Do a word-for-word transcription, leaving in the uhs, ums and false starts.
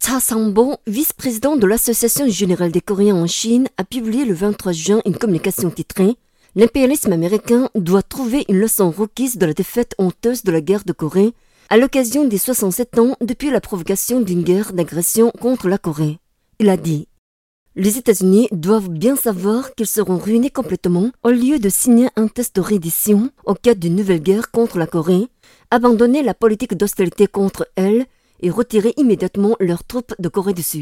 Cha Sang-bo, vice-président de l'Association générale des Coréens en Chine, a publié le vingt-trois juin une communication titrée « L'impérialisme américain doit trouver une leçon requise de la défaite honteuse de la guerre de Corée à l'occasion des soixante-sept ans depuis la provocation d'une guerre d'agression contre la Corée. » Il a dit « Les États-Unis doivent bien savoir qu'ils seront ruinés complètement au lieu de signer un test de reddition au cas d'une nouvelle guerre contre la Corée, abandonner la politique d'austérité contre elle et retirer immédiatement leurs troupes de Corée du Sud. »